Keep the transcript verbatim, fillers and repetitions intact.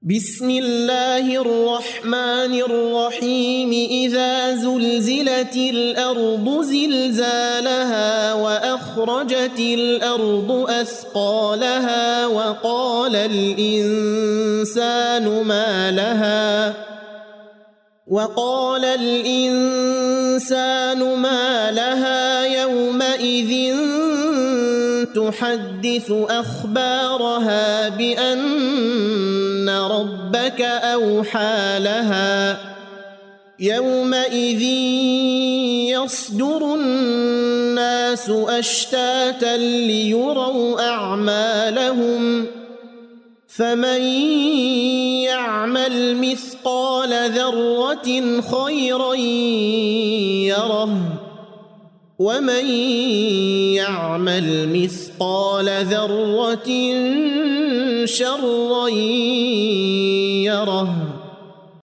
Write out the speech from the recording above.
بسم الله الرحمن الرحيم إذا زلزلت الأرض زلزالها وأخرجت الأرض أثقالها وقال الإنسان ما لها وقال الإنسان ما لها يومئذ تحدث أخبارها بأن ربك أوحى لها يومئذ يصدر الناس أشتاتا ليروا أعمالهم فمن يعمل مثقال ذرة خيرا يره ومن يعمل مثقال ذرة شرا يره.